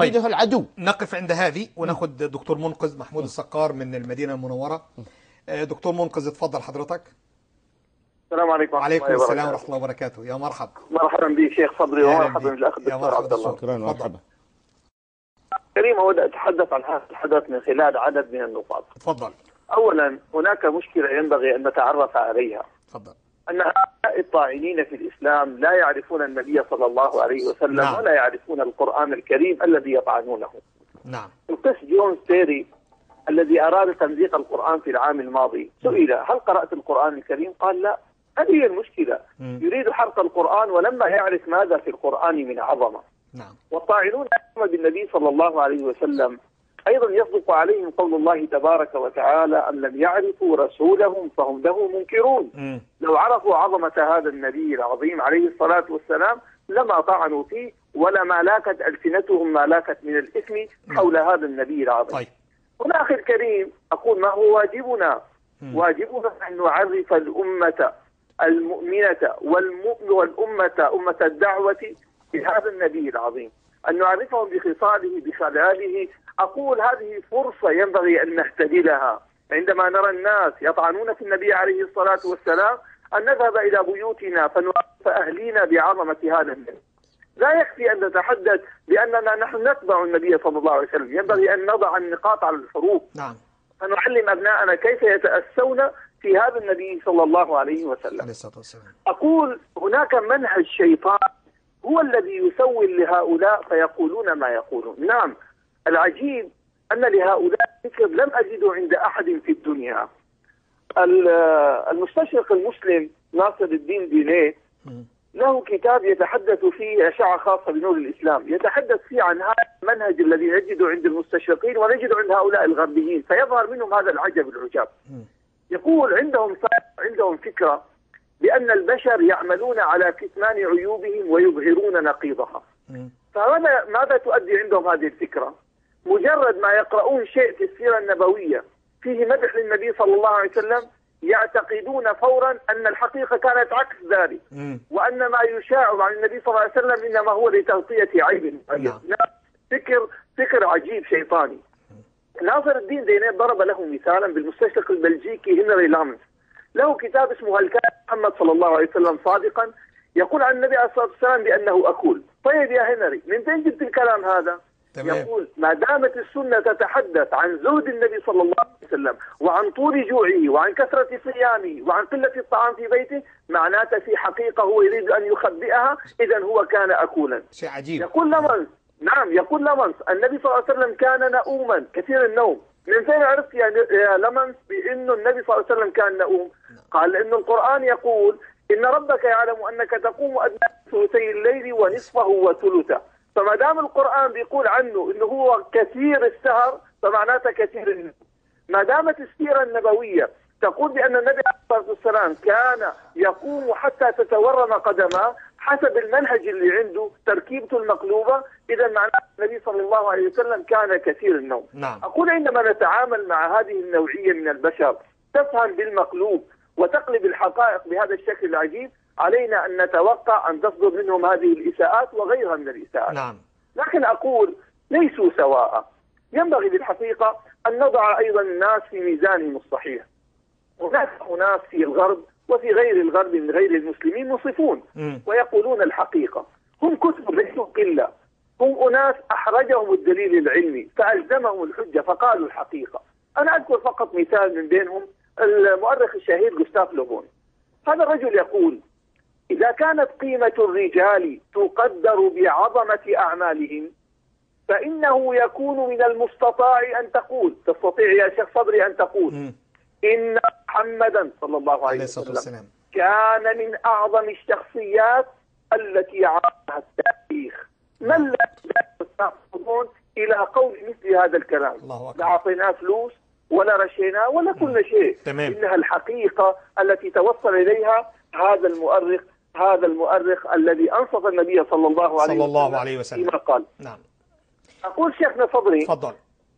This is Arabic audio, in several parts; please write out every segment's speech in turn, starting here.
طيب العدو. نقف عند هذه وناخذ دكتور منقذ محمود الصقار من المدينة المنورة. دكتور منقذ اتفضل حضرتك. السلام عليكم. وعليكم السلام ورحمة الله وبركاته. يا مرحبا. مرحبا بك شيخ صدري ومرحبا بالاخ الدكتور عبد الله. شكرا ومرحبا. كريم، أود أن أتحدث عن هذا الحدث من خلال عدد من النقاط. تفضل. أولا، هناك مشكلة ينبغي أن نتعرف عليها. تفضل. أن هؤلاء الطاعنين في الإسلام لا يعرفون النبي صلى الله عليه وسلم. نعم. ولا يعرفون القرآن الكريم الذي يطعنونه. نعم. القس جون ستيري الذي أراد تمزيق القرآن في العام الماضي سئل: هل قرأت القرآن الكريم؟ قال: لا. هذه هي المشكلة. يريد حرق القرآن ولما يعرف ماذا في القرآن من عظمة. نعم. والطاعنون بالنبي صلى الله عليه وسلم أيضا يصدق عليهم قول الله تبارك وتعالى: أن لم يعرفوا رسولهم فهم له منكرون. لو عرفوا عظمة هذا النبي العظيم عليه الصلاة والسلام لما طعنوا فيه ولما لاكت ألسنتهم ما لاكت من الإثم حول هذا النبي العظيم. طيب. هنا أخي الكريم أقول: ما هو واجبنا؟ واجبنا أن نعرف الأمة المؤمنة والأمة أمة الدعوة بهذا النبي العظيم، أن نعرفهم بخصاله بخلاله. أقول هذه فرصة ينبغي أن نهتدي عندما نرى الناس يطعنون في النبي عليه الصلاة والسلام، أن نذهب إلى بيوتنا فنعرف أهلينا بعظمة هذا النبي. لا يكفي أن نتحدث بأننا نحن نتبع النبي صلى الله عليه وسلم، ينبغي أن نضع النقاط على الحروف. نعم. فنعلم أبناءنا كيف يتأسون في هذا النبي صلى الله عليه وسلم. عليه الصلاة والسلام. أقول هناك منهج شيطان هو الذي يسول لهؤلاء فيقولون ما يقولون. نعم، العجيب أن لهؤلاء فكر لم أجده عند أحد في الدنيا. المستشرق المسلم ناصر الدين دينيه له كتاب يتحدث فيه أشعة خاصة بنور الإسلام، يتحدث فيه عن هذا المنهج الذي نجده عند المستشرقين ونجده عند هؤلاء الغربيين، فيظهر منهم هذا العجب العجاب. يقول عندهم فكرة بأن البشر يعملون على كتمان عيوبهم ويظهرون نقيضها. فماذا تؤدي عندهم هذه الفكرة؟ مجرد ما يقرؤون شيء في السيرة النبوية فيه مدح للنبي صلى الله عليه وسلم يعتقدون فورا أن الحقيقة كانت عكس ذلك، وأن ما يشاع عن النبي صلى الله عليه وسلم إنما هو لتغطية عيب. فكر عجيب شيطاني. ناصر الدين دينيه ضرب له مثالا بالمستشرق البلجيكي هنري لامنس، له كتاب اسمه هل كان محمد صلى الله عليه وسلم صادقا؟ يقول عن النبي عليه الصلاة والسلام بأنه أكول. طيب يا هنري، من فين جبت الكلام هذا؟ تمام. يقول ما دامت السنة تتحدث عن زهد النبي صلى الله عليه وسلم وعن طول جوعه وعن كثرة صيامه وعن قلة الطعام في بيته، معناته في حقيقة هو يريد أن يخبئها، إذا هو كان أكولا. شيء عجيب. يقول لمنس، نعم، يقول لمنس النبي صلى الله عليه وسلم كان نؤوما كثير النوم. من فين عرفت يا لمنس بأنه النبي صلى الله عليه وسلم كان نؤوم؟ قال لأن القرآن يقول إن ربك يعلم أنك تقوم أدنى ثلثي الليل ونصفه وثلثه. فما دام القرآن بيقول عنه إنه هو كثير السهر فمعناته كثير النوم. ما دامت السيرة النبوية تقول بأن النبي عليه الصلاة والسلام كان يقوم حتى تتورم قدماه حسب المنهج اللي عنده تركيبته المقلوبة، إذا معناه النبي صلى الله عليه وسلم كان كثير النوم. نعم. أقول عندما نتعامل مع هذه النوعية من البشر تفهم بالمقلوب وتقلب الحقائق بهذا الشكل العجيب، علينا أن نتوقع أن تصدر منهم هذه الإساءات وغيرها من الإساءات. نعم. لكن أقول ليسوا سواء. ينبغي بالحقيقة أن نضع أيضا الناس في ميزانهم الصحيح. هناك أناس في الغرب وفي غير الغرب من غير المسلمين منصفون ويقولون الحقيقة. هم كثر ليسوا قلة، هم أناس أحرجهم الدليل العلمي فألزمهم الحجة فقالوا الحقيقة. أنا أذكر فقط مثال من بينهم المؤرخ الشهير جوستاف لوبون. هذا الرجل يقول إذا كانت قيمة الرجال تقدر بعظمة أعمالهم فإنه يكون من المستطاع أن تقول، تستطيع يا شيخ صبري أن تقول إن محمدا صلى الله عليه وسلم كان من أعظم الشخصيات التي عرفها التاريخ. من لا يستطيعون إلى قول مثل هذا الكلام؟ لا أعطيناه فلوس ولا رشيناه ولا كل شيء. تمام. إنها الحقيقة التي توصل إليها هذا المؤرخ الذي أنصف النبي صلى الله عليه وسلم فيما قال. نعم. أقول شيخنا صبري تفضل.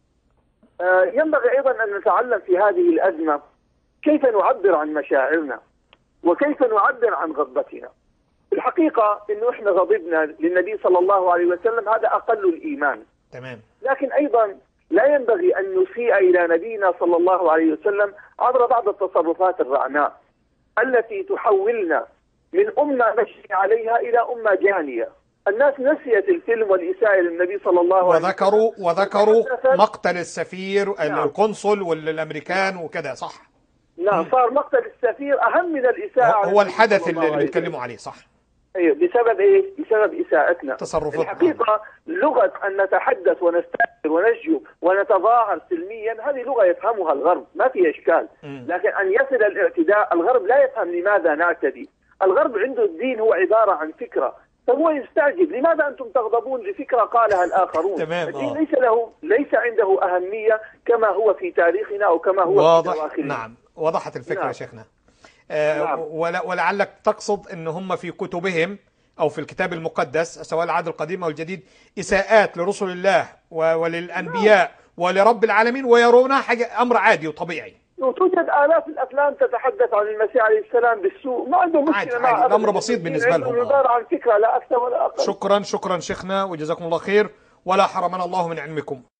ينبغي أيضا أن نتعلم في هذه الأزمة كيف نعبر عن مشاعرنا وكيف نعبر عن غضبتنا. الحقيقة إنه إحنا غضبنا للنبي صلى الله عليه وسلم هذا أقل الإيمان. تمام. لكن أيضا لا ينبغي أن نسيء إلى نبينا صلى الله عليه وسلم عبر بعض التصرفات الرعناء التي تحولنا من أمة نمشي عليها إلى أمة جانية. الناس نسيت الفيلم والإساءة للنبي صلى الله عليه وسلم، وذكروا مقتل السفير القنصل والأمركان وكذا، صح؟ نعم، صار مقتل السفير أهم من الإساءة. هو الحدث اللي بيتكلموا عليه، صح؟ ايوه، بسبب ايه؟ بسبب اساءتنا. تصرفاتنا. الحقيقه لغه ان نتحدث ونستأثر ونشجو ونتظاهر سلميا، هذه لغه يفهمها الغرب، ما في اشكال. لكن ان يصل الاعتداء، الغرب لا يفهم لماذا نعتدي. الغرب عنده الدين هو عباره عن فكره، فهو يستعجب لماذا انتم تغضبون لفكره قالها الاخرون. تمام. الدين ليس عنده اهميه كما هو في تاريخنا او كما هو واضح. في دواخلنا. نعم، وضحت الفكره. نعم. يا شيخنا. نعم. ولعلك تقصد ان هم في كتبهم او في الكتاب المقدس سواء العهد القديم او الجديد اساءات لرسل الله وللانبياء ولرب العالمين، ويرونها حاجه امر عادي وطبيعي. وتوجد آلاف الأفلام تتحدث عن المسيح عليه السلام بالسوء، ما عنده مشكلة معه. الأمر بسيط بالنسبة لهم. عبارة عن فكرة لا أكثر ولا أقل. شكرا شيخنا، وجزاكم الله خير، ولا حرمنا الله من علمكم.